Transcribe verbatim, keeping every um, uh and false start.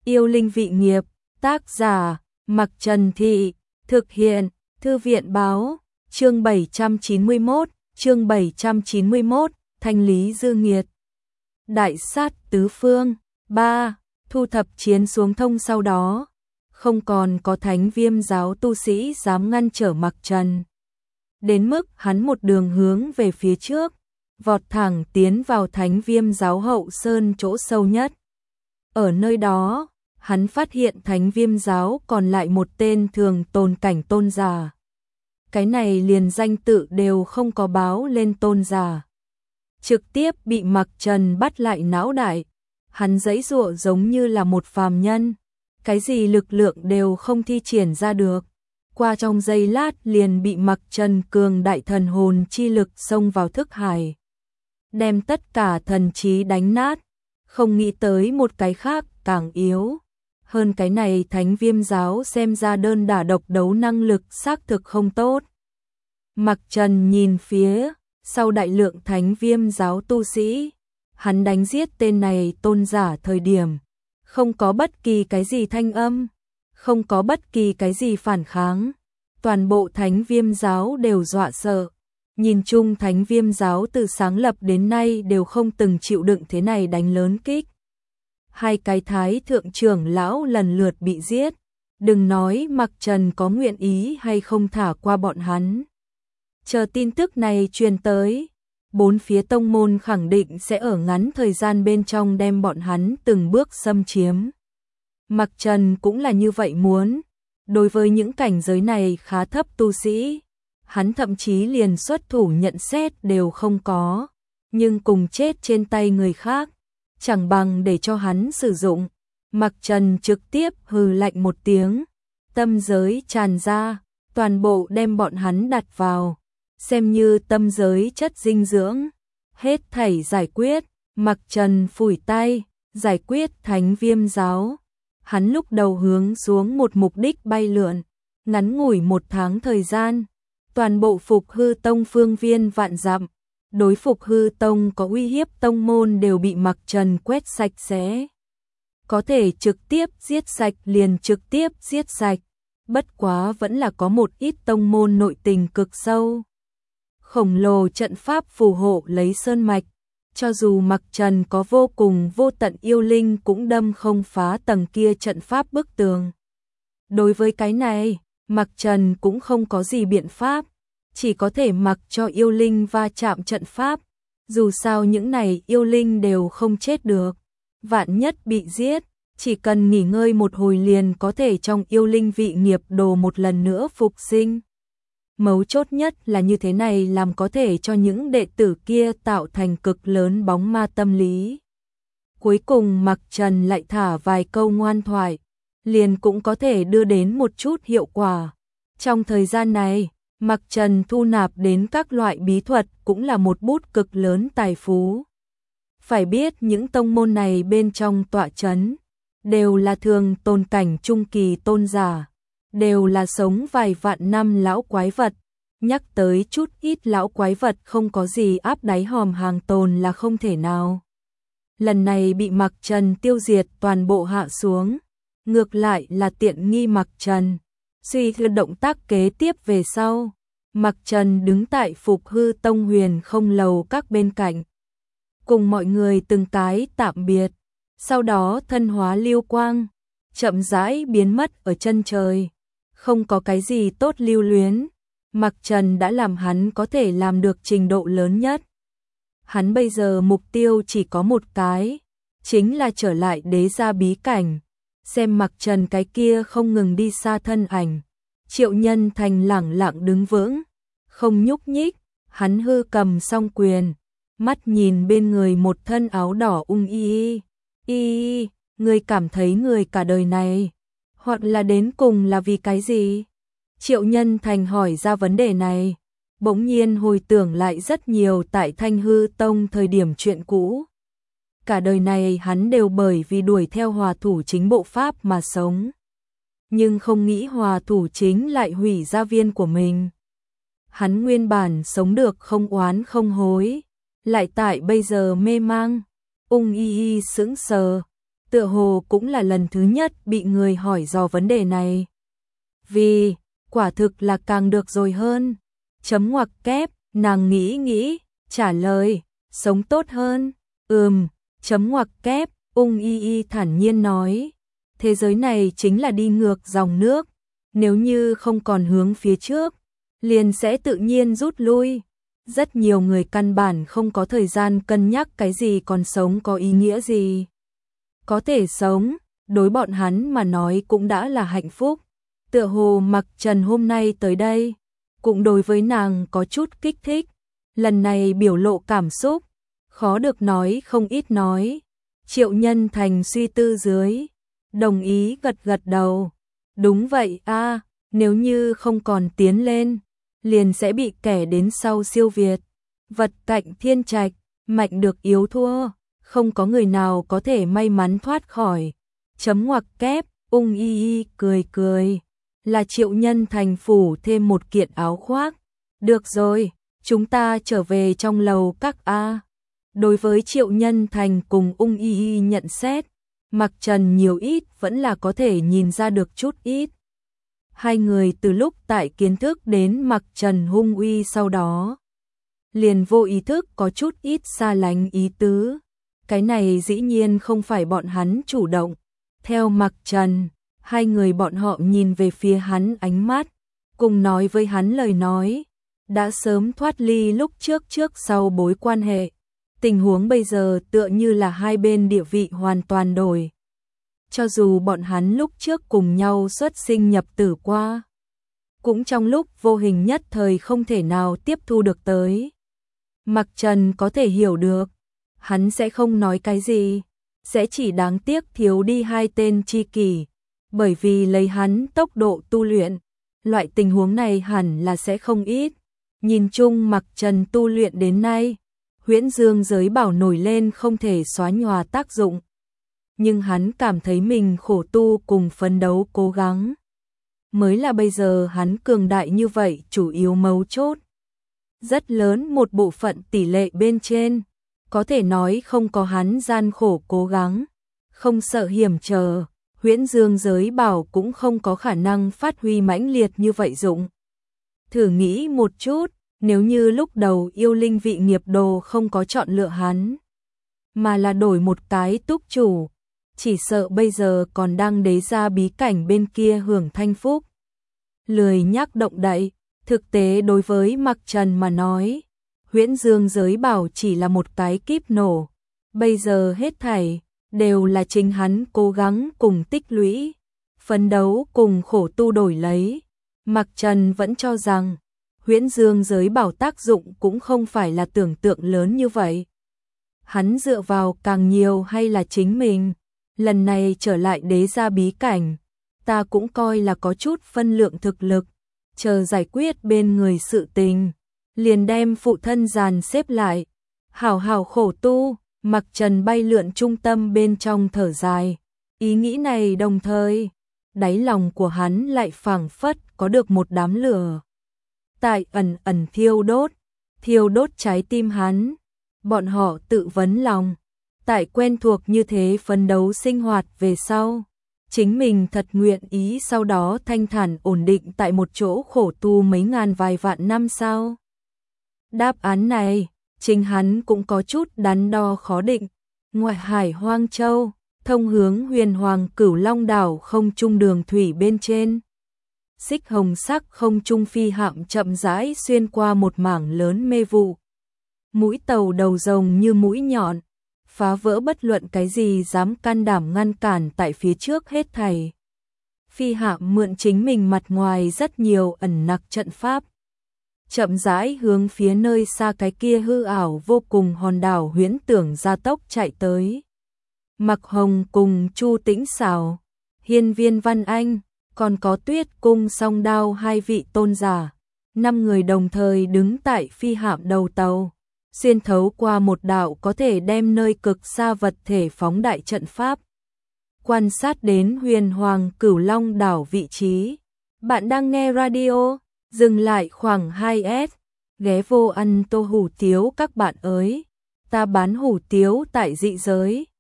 Yêu linh vị nghiệp, tác giả, Mặc Trần Thị, thực hiện, Thư viện báo, chương bảy trăm chín mươi mốt, chương bảy trăm chín mươi mốt, thanh lý dư nghiệt. Đại sát tứ phương, ba, thu thập chiến xuống thông sau đó, không còn có Thánh Viêm giáo tu sĩ dám ngăn trở Mặc Trần. Đến mức hắn một đường hướng về phía trước, vọt thẳng tiến vào Thánh Viêm giáo hậu sơn chỗ sâu nhất. Ở nơi đó, hắn phát hiện Thánh Viêm giáo còn lại một tên thường tồn cảnh tôn giả. Cái này liền danh tự đều không có báo lên tôn giả. Trực tiếp bị Mặc Trần bắt lại não đại. Hắn giãy giụa giống như là một phàm nhân. Cái gì lực lượng đều không thi triển ra được. Qua trong giây lát liền bị Mặc Trần cường đại thần hồn chi lực xông vào thức hải. Đem tất cả thần trí đánh nát. Không nghĩ tới một cái khác càng yếu. Hơn cái này Thánh Viêm giáo xem ra đơn đả độc đấu năng lực xác thực không tốt. Mặc Trần nhìn phía sau đại lượng Thánh Viêm giáo tu sĩ, hắn đánh giết tên này tôn giả thời điểm, không có bất kỳ cái gì thanh âm, không có bất kỳ cái gì phản kháng, toàn bộ Thánh Viêm giáo đều dọa sợ. Nhìn chung Thánh Viêm giáo từ sáng lập đến nay đều không từng chịu đựng thế này đánh lớn kích. Hai cái thái thượng trưởng lão lần lượt bị giết, đừng nói Mặc Trần có nguyện ý hay không thả qua bọn hắn. Chờ tin tức này truyền tới, bốn phía tông môn khẳng định sẽ ở ngắn thời gian bên trong đem bọn hắn từng bước xâm chiếm. Mặc Trần cũng là như vậy muốn, đối với những cảnh giới này khá thấp tu sĩ, hắn thậm chí liền xuất thủ nhận xét đều không có, nhưng cùng chết trên tay người khác, chẳng bằng để cho hắn sử dụng. Mặc Trần trực tiếp hừ lạnh một tiếng, tâm giới tràn ra, toàn bộ đem bọn hắn đặt vào, xem như tâm giới chất dinh dưỡng, hết thảy giải quyết. Mặc Trần phủi tay, giải quyết Thánh Viêm giáo. Hắn lúc đầu hướng xuống một mục đích bay lượn, ngắn ngủi một tháng thời gian, toàn bộ Phục Hư Tông phương viên vạn dặm, đối Phục Hư Tông có uy hiếp tông môn đều bị Mặc Trần quét sạch sẽ. Có thể trực tiếp giết sạch liền trực tiếp giết sạch, bất quá vẫn là có một ít tông môn nội tình cực sâu. Khổng lồ trận pháp phù hộ lấy sơn mạch, cho dù Mặc Trần có vô cùng vô tận yêu linh cũng đâm không phá tầng kia trận pháp bức tường. Đối với cái này, Mặc Trần cũng không có gì biện pháp, chỉ có thể mặc cho yêu linh va chạm trận pháp, dù sao những này yêu linh đều không chết được, vạn nhất bị giết, chỉ cần nghỉ ngơi một hồi liền có thể trong yêu linh vị nghiệp đồ một lần nữa phục sinh. Mấu chốt nhất là như thế này làm có thể cho những đệ tử kia tạo thành cực lớn bóng ma tâm lý. Cuối cùng Mặc Trần lại thả vài câu ngoan thoại, liền cũng có thể đưa đến một chút hiệu quả. Trong thời gian này, Mặc Trần thu nạp đến các loại bí thuật cũng là một bút cực lớn tài phú. Phải biết những tông môn này bên trong tọa chấn, đều là thường tồn cảnh trung kỳ tôn giả, đều là sống vài vạn năm lão quái vật. Nhắc tới chút ít lão quái vật không có gì áp đáy hòm hàng tồn là không thể nào. Lần này bị Mặc Trần tiêu diệt toàn bộ hạ xuống, ngược lại là tiện nghi Mặc Trần. Suy thư động tác kế tiếp về sau, Mặc Trần đứng tại Phục Hư Tông Huyền Không lầu các bên cạnh, cùng mọi người từng cái tạm biệt, sau đó thân hóa lưu quang, chậm rãi biến mất ở chân trời. Không có cái gì tốt lưu luyến, Mặc Trần đã làm hắn có thể làm được trình độ lớn nhất. Hắn bây giờ mục tiêu chỉ có một cái, chính là trở lại đế gia bí cảnh. Xem Mặc Trần cái kia không ngừng đi xa thân ảnh, Triệu Nhân Thành lẳng lặng đứng vững, không nhúc nhích, hắn hư cầm song quyền, mắt nhìn bên người một thân áo đỏ ung y y, y người cảm thấy người cả đời này, hoặc là đến cùng là vì cái gì? Triệu Nhân Thành hỏi ra vấn đề này, bỗng nhiên hồi tưởng lại rất nhiều tại Thanh Hư Tông thời điểm chuyện cũ. Cả đời này hắn đều bởi vì đuổi theo Hòa Thủ Chính bộ pháp mà sống. Nhưng không nghĩ Hòa Thủ Chính lại hủy gia viên của mình. Hắn nguyên bản sống được không oán không hối, lại tại bây giờ mê mang. Ung y y sững sờ, tựa hồ cũng là lần thứ nhất bị người hỏi dò vấn đề này. Vì, quả thực là càng được rồi hơn. Chấm ngoặc kép, nàng nghĩ nghĩ, trả lời, sống tốt hơn. Ừm, chấm ngoặc kép, Ung Y Y thản nhiên nói. Thế giới này chính là đi ngược dòng nước, nếu như không còn hướng phía trước, liền sẽ tự nhiên rút lui. Rất nhiều người căn bản không có thời gian cân nhắc cái gì còn sống có ý nghĩa gì. Có thể sống, đối bọn hắn mà nói cũng đã là hạnh phúc. Tựa hồ Mặc Trần hôm nay tới đây, cũng đối với nàng có chút kích thích. Lần này biểu lộ cảm xúc, khó được nói không ít nói. Triệu Nhân Thành suy tư dưới, đồng ý gật gật đầu. Đúng vậy a, nếu như không còn tiến lên, liền sẽ bị kẻ đến sau siêu việt. Vật cạnh thiên trạch, mạnh được yếu thua, không có người nào có thể may mắn thoát khỏi. Chấm ngoặc kép, Ung Y Y cười cười, là Triệu Nhân Thành phủ thêm một kiện áo khoác. Được rồi, chúng ta trở về trong lầu các a. Đối với Triệu Nhân Thành cùng Ung Y Y nhận xét, Mặc Trần nhiều ít vẫn là có thể nhìn ra được chút ít. Hai người từ lúc tại kiến thức đến Mặc Trần hung uy sau đó, liền vô ý thức có chút ít xa lánh ý tứ. Cái này dĩ nhiên không phải bọn hắn chủ động. Theo Mặc Trần, hai người bọn họ nhìn về phía hắn ánh mắt, cùng nói với hắn lời nói, đã sớm thoát ly lúc trước trước sau bối quan hệ. Tình huống bây giờ tựa như là hai bên địa vị hoàn toàn đổi. Cho dù bọn hắn lúc trước cùng nhau xuất sinh nhập tử qua, cũng trong lúc vô hình nhất thời không thể nào tiếp thu được tới. Mặc Trần có thể hiểu được, hắn sẽ không nói cái gì, sẽ chỉ đáng tiếc thiếu đi hai tên tri kỷ, bởi vì lấy hắn tốc độ tu luyện, loại tình huống này hẳn là sẽ không ít. Nhìn chung Mặc Trần tu luyện đến nay, Huyễn Dương giới bảo nổi lên không thể xóa nhòa tác dụng. Nhưng hắn cảm thấy mình khổ tu cùng phấn đấu cố gắng, mới là bây giờ hắn cường đại như vậy chủ yếu mấu chốt. Rất lớn một bộ phận tỷ lệ bên trên, có thể nói không có hắn gian khổ cố gắng, không sợ hiểm trở, Huyễn Dương giới bảo cũng không có khả năng phát huy mãnh liệt như vậy dụng. Thử nghĩ một chút, nếu như lúc đầu yêu linh vị nghiệp đồ không có chọn lựa hắn, mà là đổi một cái túc chủ, chỉ sợ bây giờ còn đang đế gia bí cảnh bên kia hưởng thanh phúc. Lười nhắc động đậy, thực tế đối với Mặc Trần mà nói, Huyễn Dương giới bảo chỉ là một cái kíp nổ, bây giờ hết thảy đều là chính hắn cố gắng cùng tích lũy, phấn đấu cùng khổ tu đổi lấy. Mặc Trần vẫn cho rằng Huyễn Dương giới bảo tác dụng cũng không phải là tưởng tượng lớn như vậy. Hắn dựa vào càng nhiều hay là chính mình. Lần này trở lại đế gia bí cảnh, ta cũng coi là có chút phân lượng thực lực, chờ giải quyết bên người sự tình, liền đem phụ thân dàn xếp lại, hảo hảo khổ tu. Mặc Trần bay lượn trung tâm bên trong thở dài, ý nghĩ này đồng thời, đáy lòng của hắn lại phảng phất có được một đám lửa tại ẩn ẩn thiêu đốt, thiêu đốt trái tim hắn. Bọn họ tự vấn lòng, tại quen thuộc như thế phấn đấu sinh hoạt về sau, chính mình thật nguyện ý sau đó thanh thản ổn định tại một chỗ khổ tu mấy ngàn vài vạn năm sao? Đáp án này, chính hắn cũng có chút đắn đo khó định. Ngoại hải Hoang Châu, thông hướng Huyền Hoàng Cửu Long đảo không trung đường thủy bên trên, xích hồng sắc không trung phi hạm chậm rãi xuyên qua một mảng lớn mê vụ. Mũi tàu đầu rồng như mũi nhọn, phá vỡ bất luận cái gì dám can đảm ngăn cản tại phía trước hết thảy. Phi hạm mượn chính mình mặt ngoài rất nhiều ẩn nặc trận pháp, chậm rãi hướng phía nơi xa cái kia hư ảo vô cùng hòn đảo huyễn tưởng gia tốc chạy tới. Mặc Hồng cùng Chu Tĩnh Xảo, Hiên Viên Văn Anh, còn có Tuyết Cung Song Đao hai vị tôn giả, năm người đồng thời đứng tại phi hạm đầu tàu, xuyên thấu qua một đạo có thể đem nơi cực xa vật thể phóng đại trận pháp, quan sát đến Huyền Hoàng Cửu Long đảo vị trí. Bạn đang nghe radio, dừng lại khoảng hai S, ghé vô ăn tô hủ tiếu các bạn ơi, ta bán hủ tiếu tại dị giới.